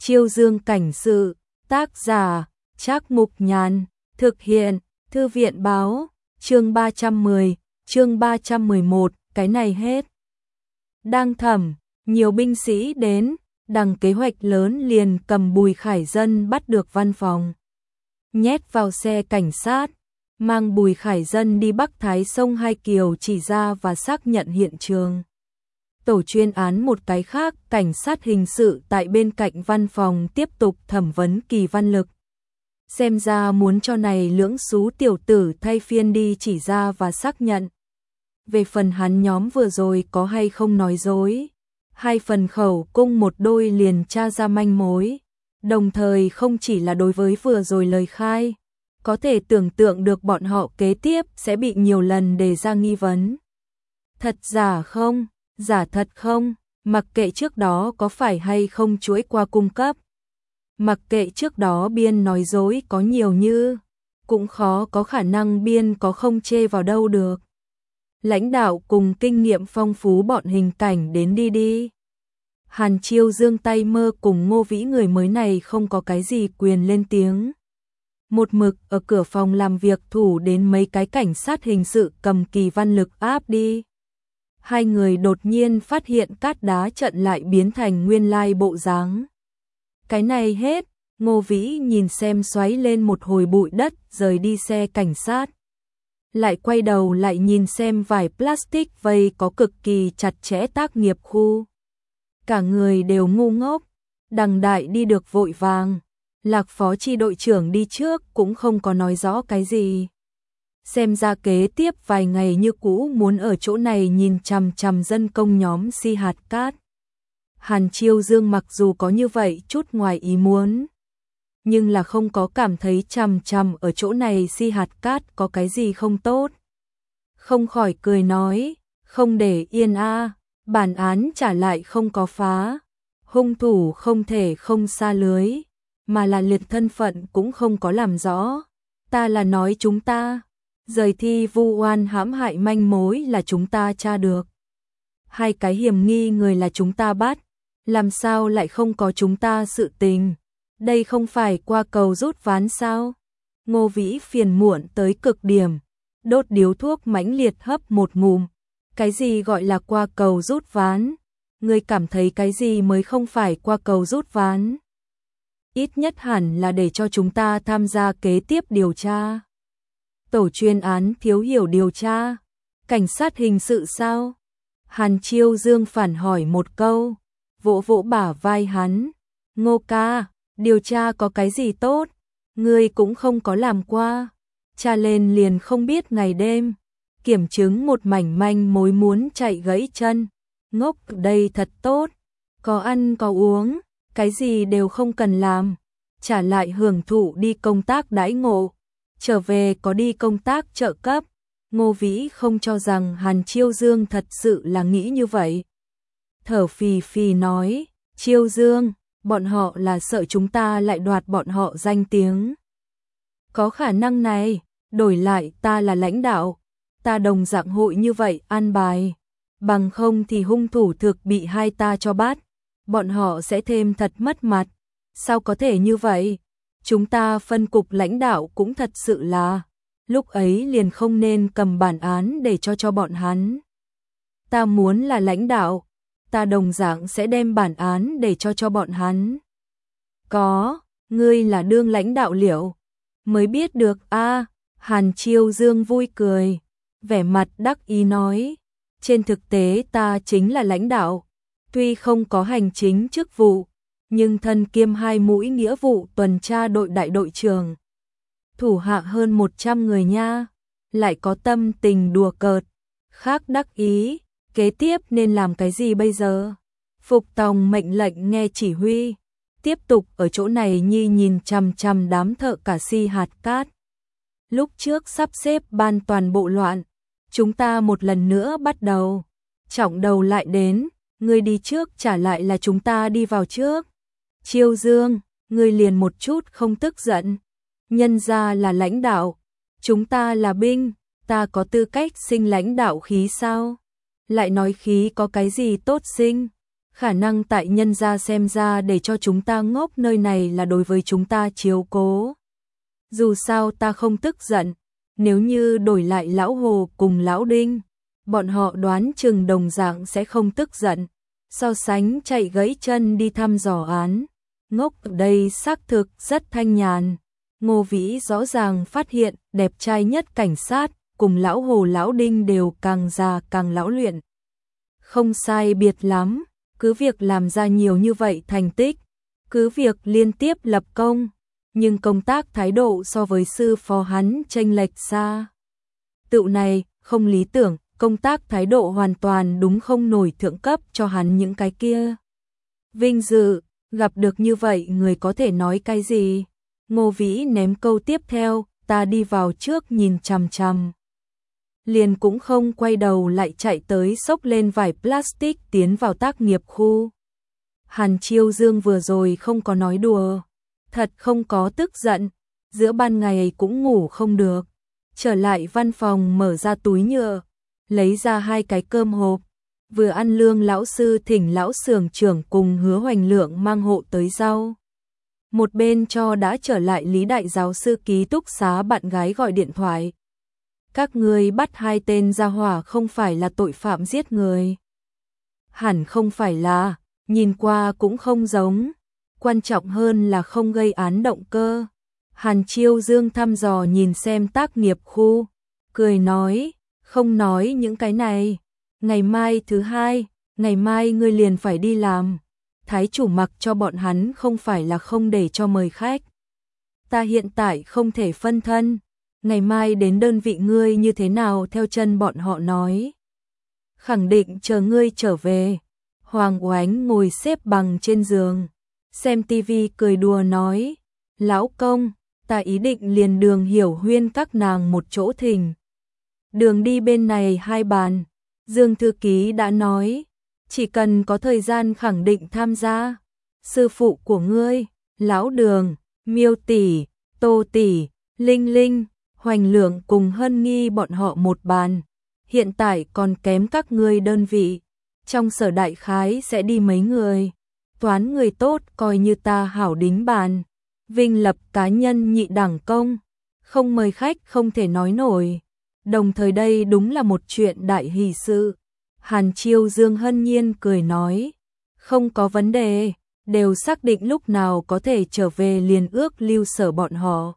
Chiêu Dương cảnh sự, tác giả, Trác Mục Nhàn, thực hiện, Thư viện báo, chương 310, chương 311, cái này hết. Đang thẩm, nhiều binh sĩ đến, đằng kế hoạch lớn liền cầm Bùi Khải Dân bắt được văn phòng. Nhét vào xe cảnh sát, mang Bùi Khải Dân đi Bắc Thái sông Hai Kiều chỉ ra và xác nhận hiện trường. Tổ chuyên án một cái khác, cảnh sát hình sự tại bên cạnh văn phòng tiếp tục thẩm vấn Kỳ Văn Lực. Xem ra muốn cho này lưỡng xú tiểu tử thay phiên đi chỉ ra và xác nhận. Về phần hắn nhóm vừa rồi có hay không nói dối, hai phần khẩu cung một đôi liền tra ra manh mối. Đồng thời không chỉ là đối với vừa rồi lời khai, có thể tưởng tượng được bọn họ kế tiếp sẽ bị nhiều lần đề ra nghi vấn. Thật giả không? Giả thật không? Mặc kệ trước đó có phải hay không chuỗi qua cung cấp. Mặc kệ trước đó biên nói dối có nhiều như, cũng khó có khả năng biên có không chê vào đâu được. Lãnh đạo cùng kinh nghiệm phong phú bọn hình cảnh đến đi. Hàn Chiêu Dương tay mơ cùng Ngô Vĩ người mới này không có cái gì quyền lên tiếng. Một mực ở cửa phòng làm việc thủ đến mấy cái cảnh sát hình sự cầm Kỳ Văn Lực áp đi. Hai người đột nhiên phát hiện cát đá trận lại biến thành nguyên lai bộ dáng. Cái này hết, Ngô Vĩ nhìn xem xoáy lên một hồi bụi đất rời đi xe cảnh sát. Lại quay đầu lại nhìn xem vải plastic vây có cực kỳ chặt chẽ tác nghiệp khu. Cả người đều ngu ngốc, đằng đại đi được vội vàng. Lạc phó chi đội trưởng đi trước cũng không có nói rõ cái gì. Xem ra kế tiếp vài ngày như cũ muốn ở chỗ này nhìn chằm chằm dân công nhóm si hạt cát. Hàn Chiêu Dương mặc dù có như vậy chút ngoài ý muốn, nhưng là không có cảm thấy chằm chằm ở chỗ này si hạt cát có cái gì không tốt. Không khỏi cười nói, không để yên a, bản án trả lại không có phá, hung thủ không thể không xa lưới, mà là liệt thân phận cũng không có làm rõ. Ta là nói chúng ta, rời thi vu oan hãm hại manh mối là chúng ta tra được. Hai cái hiểm nghi người là chúng ta bắt, làm sao lại không có chúng ta sự tình. Đây không phải qua cầu rút ván sao? Ngô Vĩ phiền muộn tới cực điểm, đốt điếu thuốc mãnh liệt hấp một ngụm. Cái gì gọi là qua cầu rút ván? Ngươi cảm thấy cái gì mới không phải qua cầu rút ván? Ít nhất hẳn là để cho chúng ta tham gia kế tiếp điều tra. Tổ chuyên án thiếu hiểu điều tra. Cảnh sát hình sự sao? Hàn Chiêu Dương phản hỏi một câu, vỗ vỗ bả vai hắn. Ngô ca, điều tra có cái gì tốt? Ngươi cũng không có làm qua. Tra lên liền không biết ngày đêm. Kiểm chứng một mảnh manh mối muốn chạy gãy chân. Ngốc đây thật tốt. Có ăn có uống, cái gì đều không cần làm. Trả lại hưởng thụ đi công tác đãi ngộ. Trở về có đi công tác trợ cấp. Ngô Vĩ không cho rằng Hàn Chiêu Dương thật sự là nghĩ như vậy. Thở phì phì nói, Chiêu Dương, bọn họ là sợ chúng ta lại đoạt bọn họ danh tiếng. Có khả năng này, đổi lại ta là lãnh đạo, ta đồng dạng hội như vậy an bài. Bằng không thì hung thủ thực bị hai ta cho bắt, bọn họ sẽ thêm thật mất mặt. Sao có thể như vậy? Chúng ta phân cục lãnh đạo cũng thật sự là, lúc ấy liền không nên cầm bản án để cho bọn hắn. Ta muốn là lãnh đạo, ta đồng dạng sẽ đem bản án để cho bọn hắn. Có, ngươi là đương lãnh đạo liệu? Mới biết được a. Hàn Chiêu Dương vui cười, vẻ mặt đắc ý nói, trên thực tế ta chính là lãnh đạo, tuy không có hành chính chức vụ, nhưng thân kiêm hai mũi nghĩa vụ tuần tra đội đại đội trưởng. Thủ hạ hơn 100 người nha, lại có tâm tình đùa cợt, khác đắc ý, kế tiếp nên làm cái gì bây giờ? Phục tòng mệnh lệnh nghe chỉ huy, tiếp tục ở chỗ này nhìn chằm chằm đám thợ cả si hạt cát. Lúc trước sắp xếp ban toàn bộ loạn, chúng ta một lần nữa bắt đầu. Trọng đầu lại đến, ngươi đi trước trả lại là chúng ta đi vào trước. Chiêu Dương, ngươi liền một chút không tức giận. Nhân ra là lãnh đạo, chúng ta là binh, ta có tư cách sinh lãnh đạo khí sao? Lại nói khí có cái gì tốt sinh? Khả năng tại nhân gia xem ra để cho chúng ta ngốc nơi này là đối với chúng ta chiếu cố. Dù sao ta không tức giận, nếu như đổi lại lão Hồ cùng lão Đinh, bọn họ đoán chừng đồng dạng sẽ không tức giận. So sánh chạy gãy chân đi thăm dò án, ngốc ở đây xác thực rất thanh nhàn. Ngô Vĩ rõ ràng phát hiện đẹp trai nhất cảnh sát, cùng lão Hồ lão Đinh đều càng già càng lão luyện. Không sai biệt lắm, cứ việc làm ra nhiều như vậy thành tích, cứ việc liên tiếp lập công, nhưng công tác thái độ so với sư phó hắn chênh lệch xa. Tựu này, không lý tưởng, công tác thái độ hoàn toàn đúng không nổi thượng cấp cho hắn những cái kia. Vinh dự, gặp được như vậy người có thể nói cái gì? Ngô Vĩ ném câu tiếp theo, ta đi vào trước nhìn chằm chằm. Liền cũng không quay đầu lại chạy tới xốc lên vải plastic tiến vào tác nghiệp khu. Hàn Chiêu Dương vừa rồi không có nói đùa, thật không có tức giận, giữa ban ngày cũng ngủ không được. Trở lại văn phòng mở ra túi nhựa, lấy ra 2 cái cơm hộp, vừa ăn lương lão sư thỉnh lão xưởng trưởng cùng Hứa Hoành Lượng mang hộ tới rau. Một bên cho đã trở lại Lý đại giáo sư ký túc xá bạn gái gọi điện thoại. Các ngươi bắt 2 tên gia hỏa không phải là tội phạm giết người. Hẳn không phải là, nhìn qua cũng không giống, quan trọng hơn là không gây án động cơ. Hàn Chiêu Dương thăm dò nhìn xem tác nghiệp khu, cười nói, không nói những cái này, ngày mai thứ 2, ngày mai ngươi liền phải đi làm. Thái chủ mặc cho bọn hắn không phải là không để cho mời khách. Ta hiện tại không thể phân thân, ngày mai đến đơn vị ngươi như thế nào theo chân bọn họ nói. Khẳng định chờ ngươi trở về. Hoàng Oánh ngồi xếp bằng trên giường, xem tivi cười đùa nói, lão công, ta ý định liền Đường Hiểu Huyên các nàng một chỗ thỉnh. Đường đi bên này 2 bàn, Dương thư ký đã nói, chỉ cần có thời gian khẳng định tham gia. Sư phụ của ngươi, lão Đường, Miêu tỷ, Tô tỷ, Linh Linh, Hoành Lượng cùng Hân Nghi bọn họ một bàn. Hiện tại còn kém các ngươi đơn vị, trong sở đại khái sẽ đi mấy người. Toán người tốt coi như ta hảo đính bàn. Vinh lập cá nhân nhị đẳng công, không mời khách không thể nói nổi. Đồng thời đây đúng là một chuyện đại hỷ sự. Hàn Chiêu Dương hân nhiên cười nói, không có vấn đề, đều xác định lúc nào có thể trở về liền ước lưu sở bọn họ.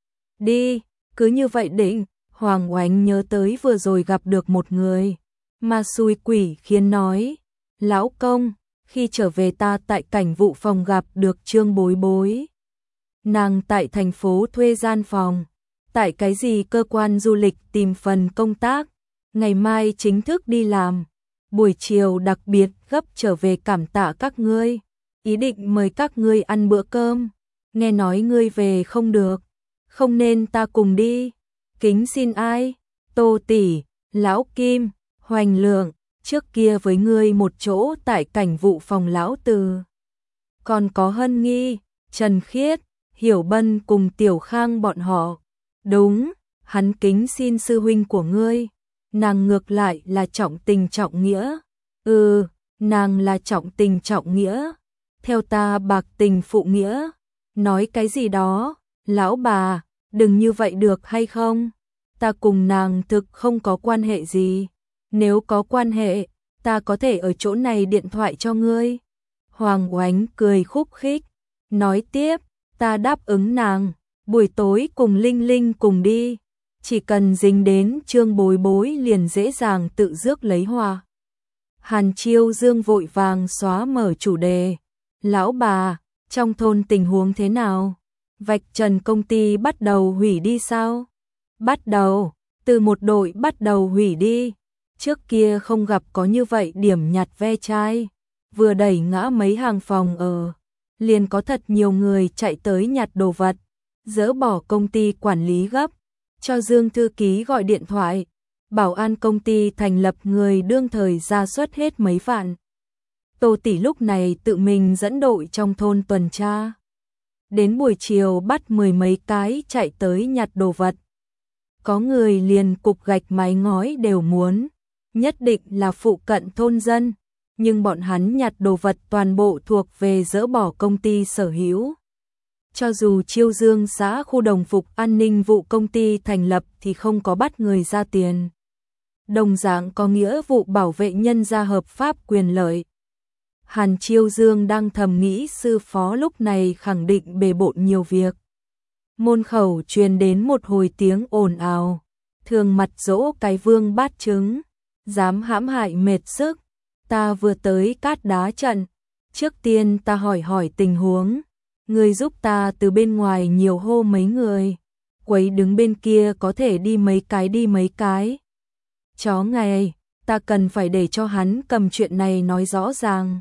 Đi, cứ như vậy định. Hoàng Oánh nhớ tới vừa rồi gặp được một người, mà xui quỷ khiến nói, lão công, khi trở về ta tại cảnh vụ phòng gặp được Trương Bối Bối. Nàng tại thành phố thuê gian phòng, tại cái gì cơ quan du lịch tìm phần công tác, ngày mai chính thức đi làm, buổi chiều đặc biệt gấp trở về cảm tạ các ngươi, ý định mời các ngươi ăn bữa cơm, nghe nói ngươi về không được, không nên ta cùng đi. Kính xin ai? Tô tỷ, lão Kim, Hoành Lượng, trước kia với ngươi một chỗ tại cảnh vụ phòng lão Từ. Còn có Hân Nghi, Trần Khiết, Hiểu Bân cùng Tiểu Khang bọn họ. Đúng, hắn kính xin sư huynh của ngươi. Nàng ngược lại là trọng tình trọng nghĩa. Nàng là trọng tình trọng nghĩa. Theo ta bạc tình phụ nghĩa. Nói cái gì đó, lão bà, đừng như vậy được hay không? Ta cùng nàng thực không có quan hệ gì. Nếu có quan hệ, ta có thể ở chỗ này điện thoại cho ngươi. Hoàng Oánh cười khúc khích, nói tiếp, ta đáp ứng nàng, buổi tối cùng Linh Linh cùng đi. Chỉ cần dính đến Trương Bối Bối liền dễ dàng tự rước lấy hoa. Hàn Chiêu Dương vội vàng xóa mở chủ đề. Lão bà, trong thôn tình huống thế nào? Vạch trần công ty bắt đầu hủy đi sao? Bắt đầu, từ một đội bắt đầu hủy đi. Trước kia không gặp có như vậy điểm nhặt ve chai. Vừa đẩy ngã mấy hàng phòng ở, liền có thật nhiều người chạy tới nhặt đồ vật. Dỡ bỏ công ty quản lý gấp, cho Dương thư ký gọi điện thoại. Bảo an công ty thành lập người đương thời ra suất hết mấy vạn. Tô tỷ lúc này tự mình dẫn đội trong thôn tuần tra. Đến buổi chiều bắt 10 mấy cái chạy tới nhặt đồ vật. Có người liền cục gạch mái ngói đều muốn, nhất định là phụ cận thôn dân, nhưng bọn hắn nhặt đồ vật toàn bộ thuộc về dỡ bỏ công ty sở hữu. Cho dù Chiêu Dương xã khu đồng phục an ninh vụ công ty thành lập thì không có bắt người ra tiền. Đồng dạng có nghĩa vụ bảo vệ nhân gia hợp pháp quyền lợi. Hàn Chiêu Dương đang thầm nghĩ sư phó lúc này khẳng định bề bộn nhiều việc. Môn khẩu truyền đến một hồi tiếng ồn ào. Thường Mặt dỗ cái vương bát trứng, dám hãm hại mệt sức. Ta vừa tới Cát Đá trận, trước tiên ta hỏi tình huống. Người giúp ta từ bên ngoài nhiều hô mấy người. Quấy đứng bên kia có thể đi mấy cái. Chó ngày, ta cần phải để cho hắn cầm chuyện này nói rõ ràng.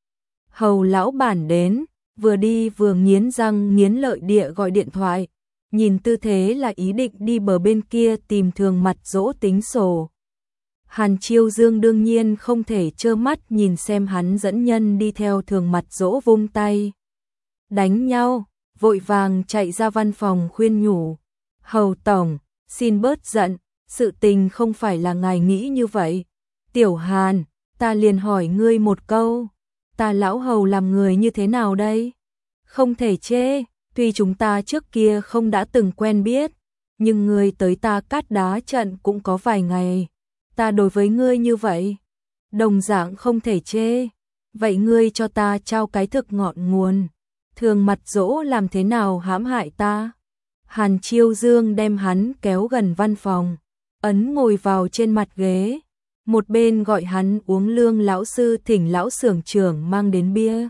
Hầu lão bản đến, vừa đi vừa nghiến răng nghiến lợi địa gọi điện thoại. Nhìn tư thế là ý định đi bờ bên kia tìm Thường Mặt dỗ tính sổ. Hàn Chiêu Dương đương nhiên không thể trơ mắt nhìn xem hắn dẫn nhân đi theo Thường Mặt dỗ vung tay. Đánh nhau, vội vàng chạy ra văn phòng khuyên nhủ. Hầu tổng, xin bớt giận, sự tình không phải là ngài nghĩ như vậy. Tiểu Hàn, ta liền hỏi ngươi một câu, ta lão hầu làm người như thế nào đây? Không thể chê, tuy chúng ta trước kia không đã từng quen biết, nhưng ngươi tới ta Cát Đá trận cũng có vài ngày. Ta đối với ngươi như vậy, đồng dạng không thể chê. Vậy ngươi cho ta trao cái thực ngọn nguồn. Thường Mặt dỗ làm thế nào hãm hại ta? Hàn Chiêu Dương đem hắn kéo gần văn phòng, ấn ngồi vào trên mặt ghế. Một bên gọi hắn uống lương lão sư thỉnh lão xưởng trưởng mang đến bia.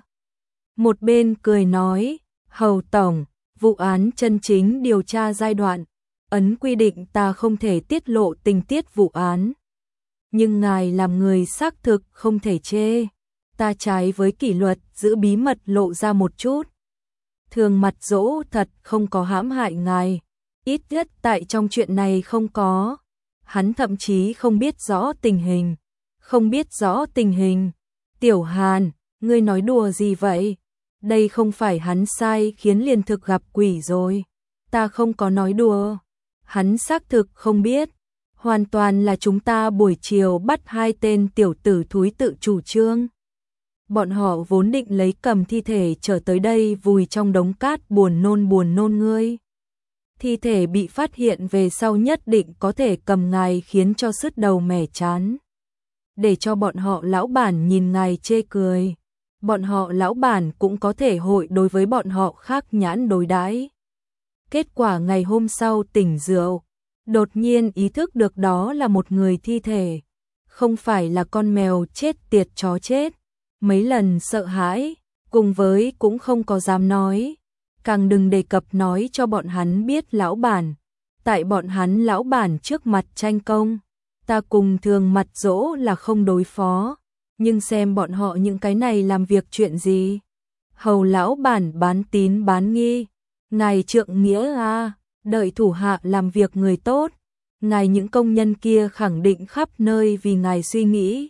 Một bên cười nói, Hầu tổng, vụ án chân chính điều tra giai đoạn, ấn quy định ta không thể tiết lộ tình tiết vụ án. Nhưng ngài làm người xác thực không thể chê. Ta trái với kỷ luật giữ bí mật lộ ra một chút. Thường Mặt dỗ thật không có hãm hại ngài, ít nhất tại trong chuyện này không có. Hắn thậm chí không biết rõ tình hình. Không biết rõ tình hình. Tiểu Hàn, ngươi nói đùa gì vậy? Đây không phải hắn sai khiến liền thực gặp quỷ rồi. Ta không có nói đùa. Hắn xác thực không biết. Hoàn toàn là chúng ta buổi chiều bắt hai tên tiểu tử thúi tự chủ trương. Bọn họ vốn định lấy cầm thi thể trở tới đây vùi trong đống cát buồn nôn ngươi. Thi thể bị phát hiện về sau nhất định có thể cầm ngài khiến cho sứt đầu mẻ chán. Để cho bọn họ lão bản nhìn ngài chê cười. Bọn họ lão bản cũng có thể hội đối với bọn họ khác nhãn đối đãi. Kết quả ngày hôm sau tỉnh rượu, đột nhiên ý thức được đó là một người thi thể, không phải là con mèo chết tiệt chó chết. Mấy lần sợ hãi, cùng với cũng không có dám nói, càng đừng đề cập nói cho bọn hắn biết lão bản. Tại bọn hắn lão bản trước mặt tranh công, ta cùng Thường Mặt dỗ là không đối phó, nhưng xem bọn họ những cái này làm việc chuyện gì. Hầu lão bản bán tín bán nghi, ngài trượng nghĩa à, đợi thủ hạ làm việc người tốt, ngài những công nhân kia khẳng định khắp nơi vì ngài suy nghĩ.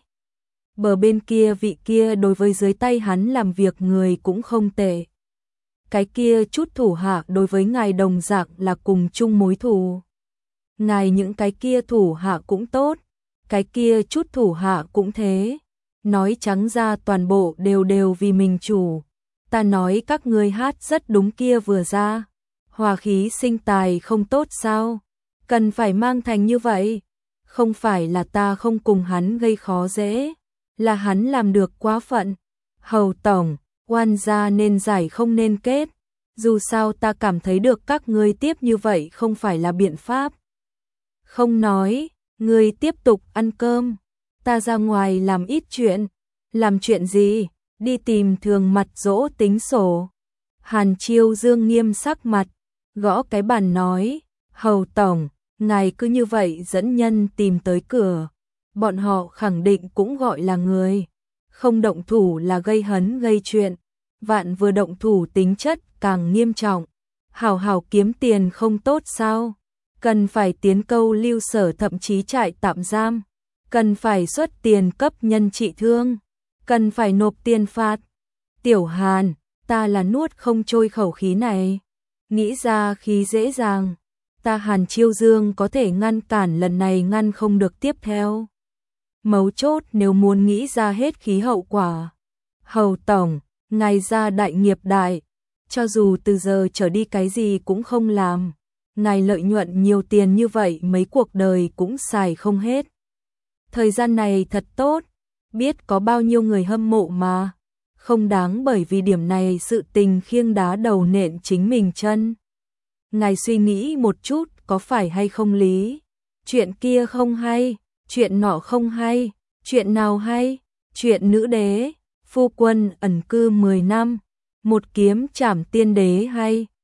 Bờ bên kia vị kia đối với dưới tay hắn làm việc người cũng không tệ. Cái kia chút thủ hạ đối với ngài đồng dạng là cùng chung mối thù. Ngài những cái kia thủ hạ cũng tốt, cái kia chút thủ hạ cũng thế. Nói trắng ra toàn bộ đều vì mình chủ. Ta nói các ngươi hát rất đúng kia vừa ra. Hòa khí sinh tài không tốt sao? Cần phải mang thành như vậy. Không phải là ta không cùng hắn gây khó dễ, là hắn làm được quá phận. Hầu tổng, oan gia nên giải không nên kết. Dù sao ta cảm thấy được các ngươi tiếp như vậy không phải là biện pháp. Không nói, ngươi tiếp tục ăn cơm. Ta ra ngoài làm ít chuyện. Làm chuyện gì? Đi tìm Thường Mặt dỗ tính sổ. Hàn Chiêu Dương nghiêm sắc mặt, gõ cái bàn nói, Hầu tổng, ngài cứ như vậy dẫn nhân tìm tới cửa. Bọn họ khẳng định cũng gọi là người. Không động thủ là gây hấn gây chuyện. Vạn vừa động thủ tính chất càng nghiêm trọng. Hảo hảo kiếm tiền không tốt sao? Cần phải tiến câu lưu sở thậm chí trại tạm giam. Cần phải xuất tiền cấp nhân trị thương. Cần phải nộp tiền phạt. Tiểu Hàn, ta là nuốt không trôi khẩu khí này. Nghĩ ra khí dễ dàng. Ta Hàn Chiêu Dương có thể ngăn cản lần này ngăn không được tiếp theo. Mấu chốt nếu muốn nghĩ ra hết khí hậu quả. Hầu tổng, ngài ra đại nghiệp đại, cho dù từ giờ trở đi cái gì cũng không làm, ngài lợi nhuận nhiều tiền như vậy mấy cuộc đời cũng xài không hết. Thời gian này thật tốt, biết có bao nhiêu người hâm mộ mà, không đáng bởi vì điểm này sự tình khiêng đá đầu nện chính mình chân. Ngài suy nghĩ một chút có phải hay không lý, chuyện kia không hay, chuyện nọ không hay, chuyện nào hay, chuyện nữ đế, phu quân ẩn cư 10 năm, một kiếm trảm tiên đế hay.